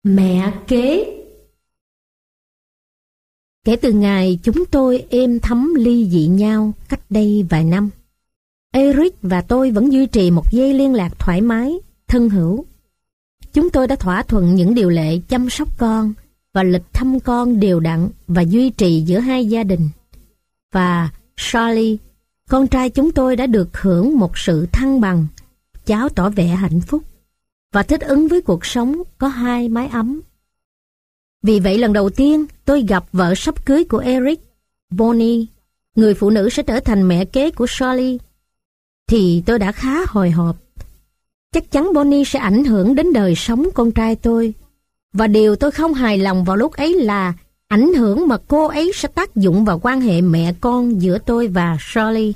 Mẹ kế. Kể từ ngày chúng tôi êm thấm ly dị nhau cách đây vài năm, Eric và tôi vẫn duy trì một dây liên lạc thoải mái, thân hữu. Chúng tôi đã thỏa thuận những điều lệ chăm sóc con và lịch thăm con đều đặn và duy trì giữa hai gia đình. Và Charlie, con trai chúng tôi đã được hưởng một sự thăng bằng. Cháu tỏ vẻ hạnh phúc và thích ứng với cuộc sống có hai mái ấm. Vì vậy lần đầu tiên tôi gặp vợ sắp cưới của Eric, Bonnie, người phụ nữ sẽ trở thành mẹ kế của Charlie, thì tôi đã khá hồi hộp. Chắc chắn Bonnie sẽ ảnh hưởng đến đời sống con trai tôi. Và điều tôi không hài lòng vào lúc ấy là ảnh hưởng mà cô ấy sẽ tác dụng vào quan hệ mẹ con giữa tôi và Charlie.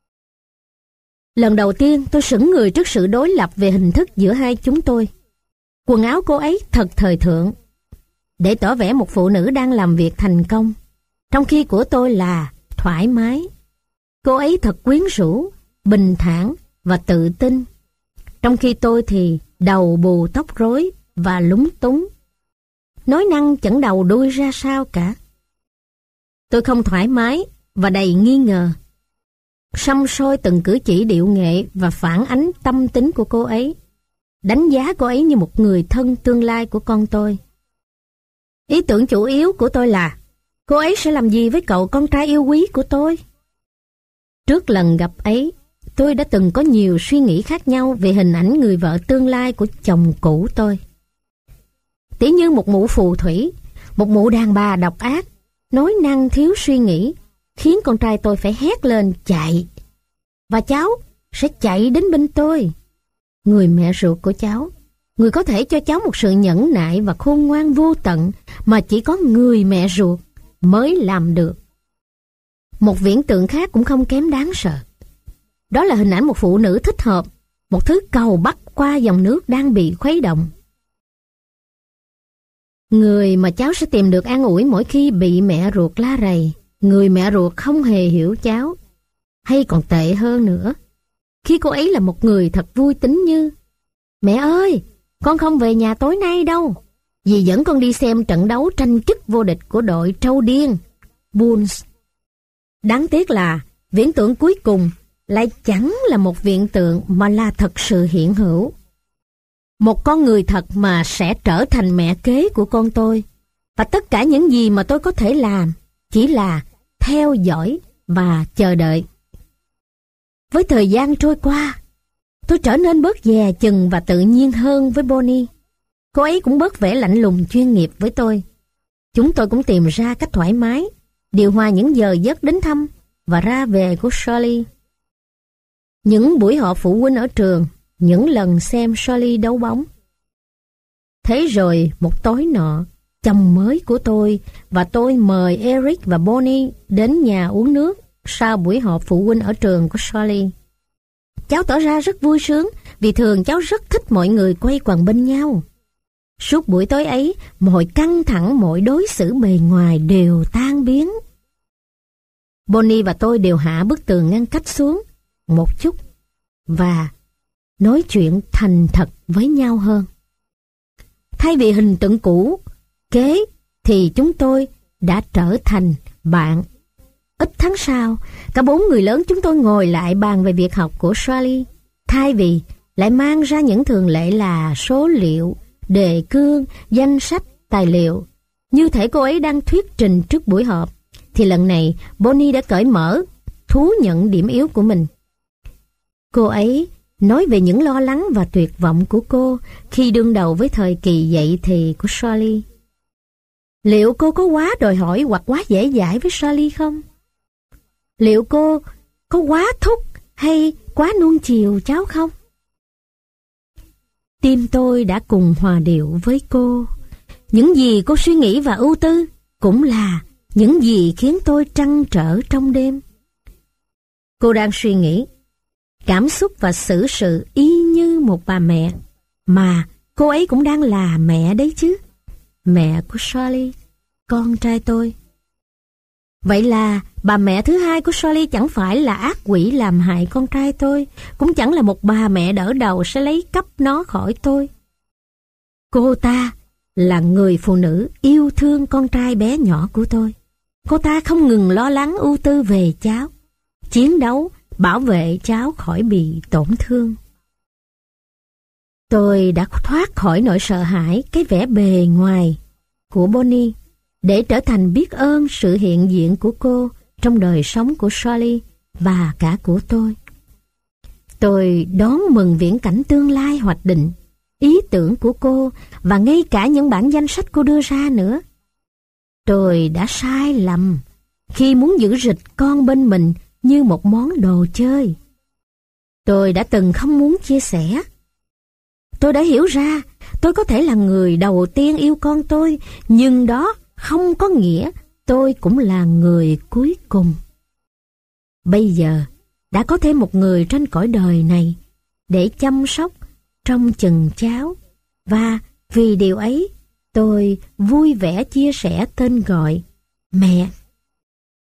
Lần đầu tiên tôi sững người trước sự đối lập về hình thức giữa hai chúng tôi. Quần áo cô ấy thật thời thượng, để tỏ vẻ một phụ nữ đang làm việc thành công, trong khi của tôi là thoải mái. Cô ấy thật quyến rũ, bình thản và tự tin, trong khi tôi thì đầu bù tóc rối và lúng túng, nói năng chẳng đầu đuôi ra sao cả. Tôi không thoải mái và đầy nghi ngờ, săm soi từng cử chỉ điệu nghệ và phản ánh tâm tính của cô ấy, đánh giá cô ấy như một người thân tương lai của con tôi. Ý tưởng chủ yếu của tôi là cô ấy sẽ làm gì với cậu con trai yêu quý của tôi. Trước lần gặp ấy, tôi đã từng có nhiều suy nghĩ khác nhau về hình ảnh người vợ tương lai của chồng cũ tôi. Tỉ như một mụ phù thủy, một mụ đàn bà độc ác, nói năng thiếu suy nghĩ, khiến con trai tôi phải hét lên chạy. Và cháu sẽ chạy đến bên tôi. Người mẹ ruột của cháu, người có thể cho cháu một sự nhẫn nại và khôn ngoan vô tận mà chỉ có người mẹ ruột mới làm được. Một viễn tượng khác cũng không kém đáng sợ. Đó là hình ảnh một phụ nữ thích hợp, một thứ cầu bắc qua dòng nước đang bị khuấy động. Người mà cháu sẽ tìm được an ủi mỗi khi bị mẹ ruột la rầy. Người mẹ ruột không hề hiểu cháu. Hay còn tệ hơn nữa, khi cô ấy là một người thật vui tính như: mẹ ơi, con không về nhà tối nay đâu, dì dẫn con đi xem trận đấu tranh chức vô địch của đội trâu điên Bulls. Đáng tiếc là viễn tượng cuối cùng lại chẳng là một viễn tượng mà là thật sự hiện hữu. Một con người thật mà sẽ trở thành mẹ kế của con tôi. Và tất cả những gì mà tôi có thể làm chỉ là theo dõi và chờ đợi. Với thời gian trôi qua, tôi trở nên bớt dè chừng và tự nhiên hơn với Bonnie. Cô ấy cũng bớt vẻ lạnh lùng chuyên nghiệp với tôi. Chúng tôi cũng tìm ra cách thoải mái, điều hòa những giờ giấc đến thăm và ra về của Charlie. Những buổi họp phụ huynh ở trường, những lần xem Charlie đấu bóng. Thế rồi một tối nọ, chồng mới của tôi và tôi mời Eric và Bonnie đến nhà uống nước sau buổi họp phụ huynh ở trường của Charlie. Cháu tỏ ra rất vui sướng vì thường cháu rất thích mọi người quây quần bên nhau. Suốt buổi tối ấy, mọi căng thẳng, mọi đối xử bề ngoài đều tan biến. Bonnie và tôi đều hạ bức tường ngăn cách xuống một chút và nói chuyện thành thật với nhau hơn. Thay vì hình tượng cũ, kế, thì chúng tôi đã trở thành bạn. Ít tháng sau, cả 4 người lớn chúng tôi ngồi lại bàn về việc học của Charlie, thay vì lại mang ra những thường lệ là số liệu, đề cương, danh sách, tài liệu. Như thể cô ấy đang thuyết trình trước buổi họp, thì lần này Bonnie đã cởi mở, thú nhận điểm yếu của mình. Cô ấy nói về những lo lắng và tuyệt vọng của cô khi đương đầu với thời kỳ dậy thì của Charlie. Liệu cô có quá đòi hỏi hoặc quá dễ dãi với Charlie không? Liệu cô có quá thúc hay quá nuông chiều cháu không? Tim tôi đã cùng hòa điệu với cô. Những gì cô suy nghĩ và ưu tư cũng là những gì khiến tôi trăn trở trong đêm. Cô đang suy nghĩ, cảm xúc và xử sự y như một bà mẹ, mà cô ấy cũng đang là mẹ đấy chứ. Mẹ của Charlie, con trai tôi. Vậy là bà mẹ thứ hai của Charlie chẳng phải là ác quỷ làm hại con trai tôi, cũng chẳng là một bà mẹ đỡ đầu sẽ lấy cắp nó khỏi tôi. Cô ta là người phụ nữ yêu thương con trai bé nhỏ của tôi. Cô ta không ngừng lo lắng ưu tư về cháu, chiến đấu, bảo vệ cháu khỏi bị tổn thương. Tôi đã thoát khỏi nỗi sợ hãi cái vẻ bề ngoài của Bonnie để trở thành biết ơn sự hiện diện của cô trong đời sống của Charlie và cả của tôi. Tôi đón mừng viễn cảnh tương lai hoạch định, ý tưởng của cô và ngay cả những bản danh sách cô đưa ra nữa. Tôi đã sai lầm khi muốn giữ rịch con bên mình như một món đồ chơi. Tôi đã từng không muốn chia sẻ. Tôi đã hiểu ra tôi có thể là người đầu tiên yêu con tôi, nhưng đó không có nghĩa tôi cũng là người cuối cùng. Bây giờ đã có thêm một người trên cõi đời này để chăm sóc, trông chừng cháu, và vì điều ấy tôi vui vẻ chia sẻ tên gọi mẹ.